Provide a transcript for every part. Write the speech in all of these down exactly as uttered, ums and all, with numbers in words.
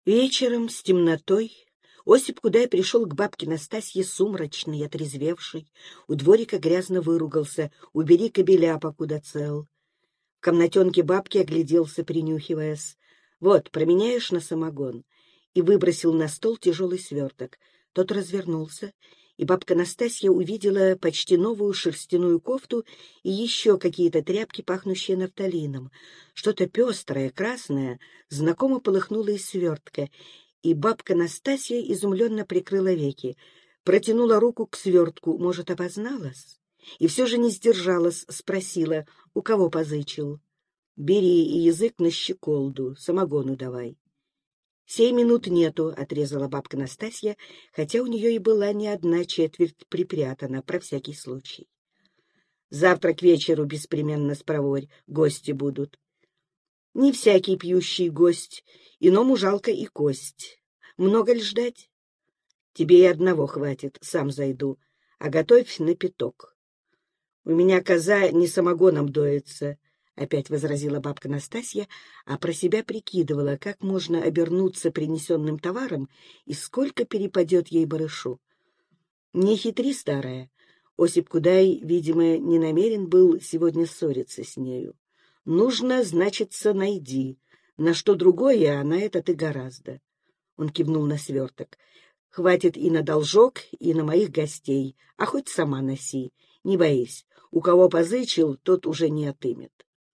Вечером с темнотой Осип Кудай пришел к бабке Настасье сумрачный, отрезвевший. У дворика грязно выругался: «Убери кобеля, покуда цел». В комнатенке бабки огляделся, принюхиваясь. «Вот, променяешь на самогон?» И выбросил на стол тяжелый сверток. Тот развернулся, и бабка Настасья увидела почти новую шерстяную кофту и еще какие-то тряпки, пахнущие нафталином. Что-то пестрое, красное, знакомо полыхнуло из свертка, и бабка Настасья изумленно прикрыла веки, протянула руку к свертку, может, опозналась? И все же не сдержалась, спросила: «У кого позычил?» «Бери и язык на щеколду, самогону давай». «Сей минут нету», — отрезала бабка Настасья, хотя у нее и была не одна четверть припрятана, про всякий случай. «Завтра к вечеру беспременно спроворь, гости будут». «Не всякий пьющий гость, иному жалко и кость. Много ли ждать?» «Тебе и одного хватит, сам зайду, а готовь на пяток». «У меня коза не самогоном доится», — опять возразила бабка Настасья, а про себя прикидывала, как можно обернуться принесенным товаром и сколько перепадет ей барышу. «Не хитри, старая». Осип Кудай, видимо, не намерен был сегодня ссориться с нею. «Нужно, значится, найди. На что другое, а на это ты гораздо». Он кивнул на сверток. «Хватит и на должок, и на моих гостей, а хоть сама носи. Не боись, у кого позычил, тот уже не отымет».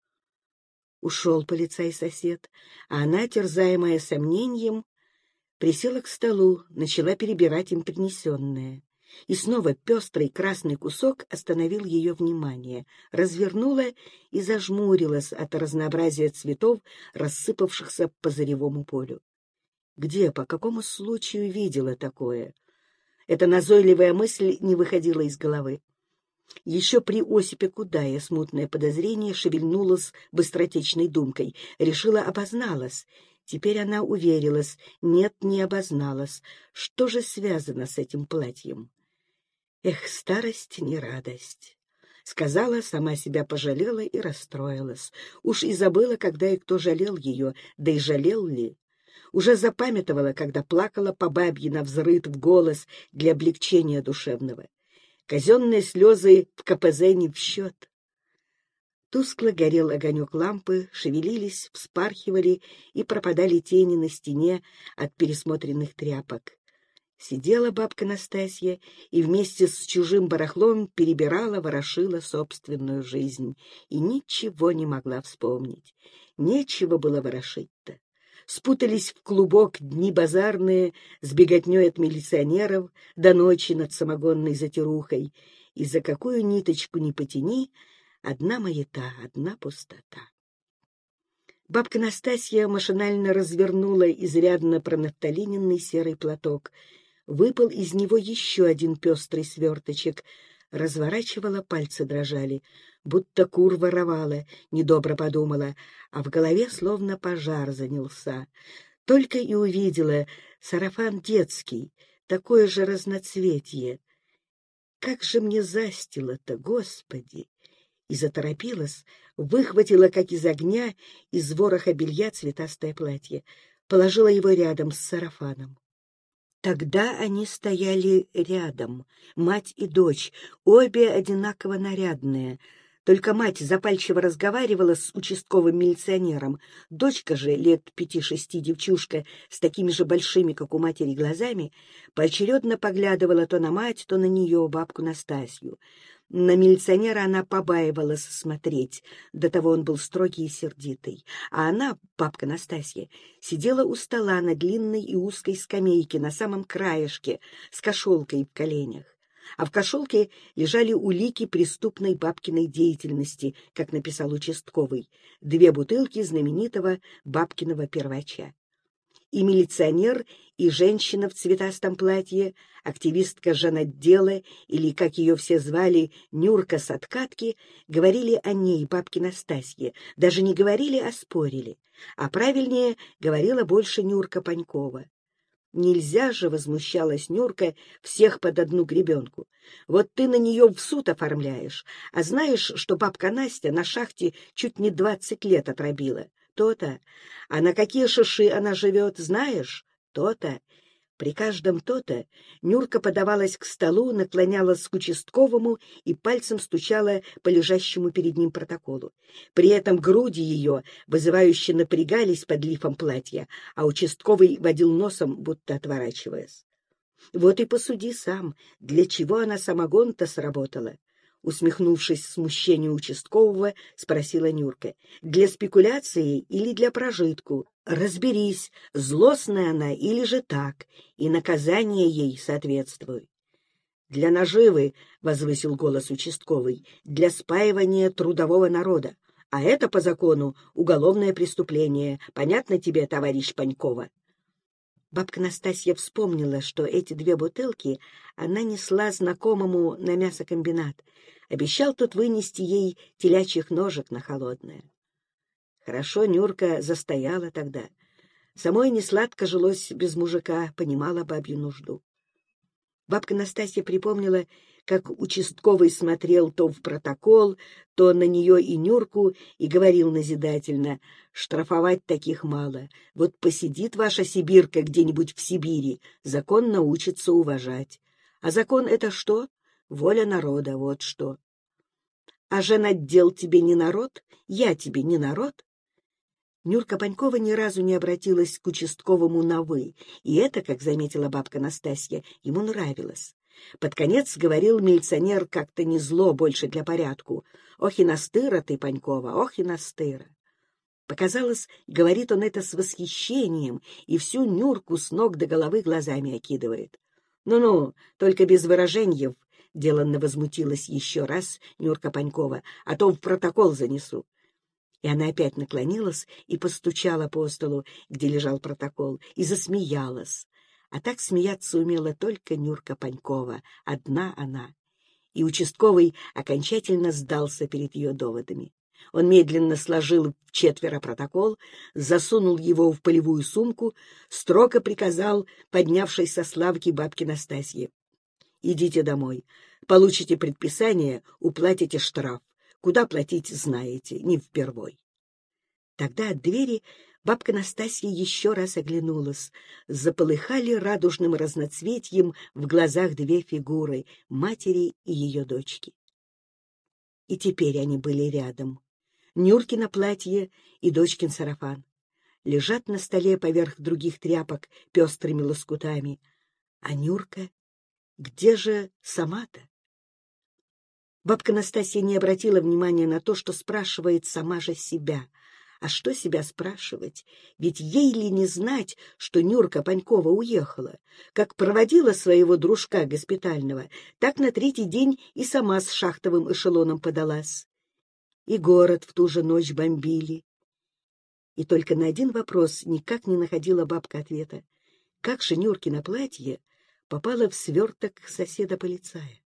Ушел полицай-сосед, а она, терзаемая сомнением, присела к столу, начала перебирать им принесенное. И снова пестрый красный кусок остановил ее внимание, развернула и зажмурилась от разнообразия цветов, рассыпавшихся по заревому полю. Где, по какому случаю видела такое? Эта назойливая мысль не выходила из головы. Еще при Осипе Кудае смутное подозрение шевельнулось быстротечной думкой. Решила, обозналась. Теперь она уверилась. Нет, не обозналась. Что же связано с этим платьем? Эх, старость не радость. Сказала, сама себя пожалела и расстроилась. Уж и забыла, когда и кто жалел ее, да и жалел ли. Уже запамятовала, когда плакала по бабье навзрыд в голос для облегчения душевного. Казенные слезы в ка пэ зэ не в счет. Тускло горел огонек лампы, шевелились, вспархивали и пропадали тени на стене от пересмотренных тряпок. Сидела бабка Настасья и вместе с чужим барахлом перебирала, ворошила собственную жизнь и ничего не могла вспомнить. Нечего было ворошить-то. Спутались в клубок дни базарные с беготней от милиционеров до ночи над самогонной затирухой, и за какую ниточку ни потяни, одна маята, одна пустота. Бабка Настасья машинально развернула изрядно пронафталиненный серый платок. Выпал из него еще один пестрый сверточек. Разворачивала, пальцы дрожали, будто кур воровала, недобро подумала, а в голове словно пожар занялся. Только и увидела сарафан детский, такое же разноцветье. Как же мне застило-то, Господи! И заторопилась, выхватила, как из огня, из вороха белья цветастое платье, положила его рядом с сарафаном. Тогда они стояли рядом, мать и дочь, обе одинаково нарядные. Только мать запальчиво разговаривала с участковым милиционером. Дочка же, лет пяти-шести девчушка, с такими же большими, как у матери, глазами, поочередно поглядывала то на мать, то на нее, бабку Настасью. На милиционера она побаивалась смотреть, до того он был строгий и сердитый. А она, бабка Настасья, сидела у стола на длинной и узкой скамейке на самом краешке с кошелкой в коленях. А в кошелке лежали улики преступной бабкиной деятельности, как написал участковый, две бутылки знаменитого бабкиного первача. И милиционер, и женщина в цветастом платье, активистка жанотдела, или, как ее все звали, Нюрка с откатки, говорили о ней, бабке Настасье, даже не говорили, а спорили. А правильнее говорила больше Нюрка Панькова. Нельзя же, возмущалась Нюрка, всех под одну гребенку. Вот ты на нее в суд оформляешь, а знаешь, что бабка Настя на шахте чуть не двадцать лет отробила. То-то. А на какие шиши она живет, знаешь? То-то. При каждом то-то Нюрка подавалась к столу, наклонялась к участковому и пальцем стучала по лежащему перед ним протоколу. При этом груди ее вызывающе напрягались под лифом платья, а участковый водил носом, будто отворачиваясь. Вот и посуди сам, для чего она самогон-то сработала. Усмехнувшись смущению участкового, спросила Нюрка. Для спекуляции или для прожитку? Разберись, злостная она или же так, и наказание ей соответствует. Для наживы, — возвысил голос участковый, — для спаивания трудового народа. А это по закону уголовное преступление. Понятно тебе, товарищ Панькова? Бабка Настасья вспомнила, что эти две бутылки она несла знакомому на мясокомбинат. Обещал тот вынести ей телячьих ножек на холодное. Хорошо Нюрка застояла тогда. Самой несладко жилось без мужика, понимала бабью нужду. Бабка Настасья припомнила, как участковый смотрел то в протокол, то на нее и Нюрку, и говорил назидательно: «Штрафовать таких мало. Вот посидит ваша сибирка где-нибудь в Сибири, закон научится уважать. А закон — это что? Воля народа, вот что. А женотдел тебе не народ? Я тебе не народ?» Нюрка Панькова ни разу не обратилась к участковому на «вы», и это, как заметила бабка Настасья, ему нравилось. Под конец говорил милиционер как-то не зло, больше для порядку: «Ох и настыра ты, Панькова, ох и настыра». Показалось, говорит он это с восхищением, и всю Нюрку с ног до головы глазами окидывает. «Ну-ну, только без выраженьев», — деланно возмутилась еще раз Нюрка Панькова, — «а то в протокол занесу». И она опять наклонилась и постучала по столу, где лежал протокол, и засмеялась. А так смеяться умела только Нюрка Панькова, одна она. И участковый окончательно сдался перед ее доводами. Он медленно сложил в четверо протокол, засунул его в полевую сумку, строго приказал поднявшейся с лавки бабке Настасье: «Идите домой, получите предписание, уплатите штраф. Куда платить, знаете, не впервой». Тогда от двери бабка Настасья еще раз оглянулась. Заполыхали радужным разноцветьем в глазах две фигуры — матери и ее дочки. И теперь они были рядом. Нюркино платье и дочкин сарафан лежат на столе поверх других тряпок пестрыми лоскутами. А Нюрка, где же сама-то? Бабка Настасья не обратила внимания на то, что спрашивает сама же себя. А что себя спрашивать? Ведь ей ли не знать, что Нюрка Панькова уехала? Как проводила своего дружка госпитального, так на третий день и сама с шахтовым эшелоном подалась. И город в ту же ночь бомбили. И только на один вопрос никак не находила бабка ответа: как же Нюркино платье попало в сверток соседа-полицая?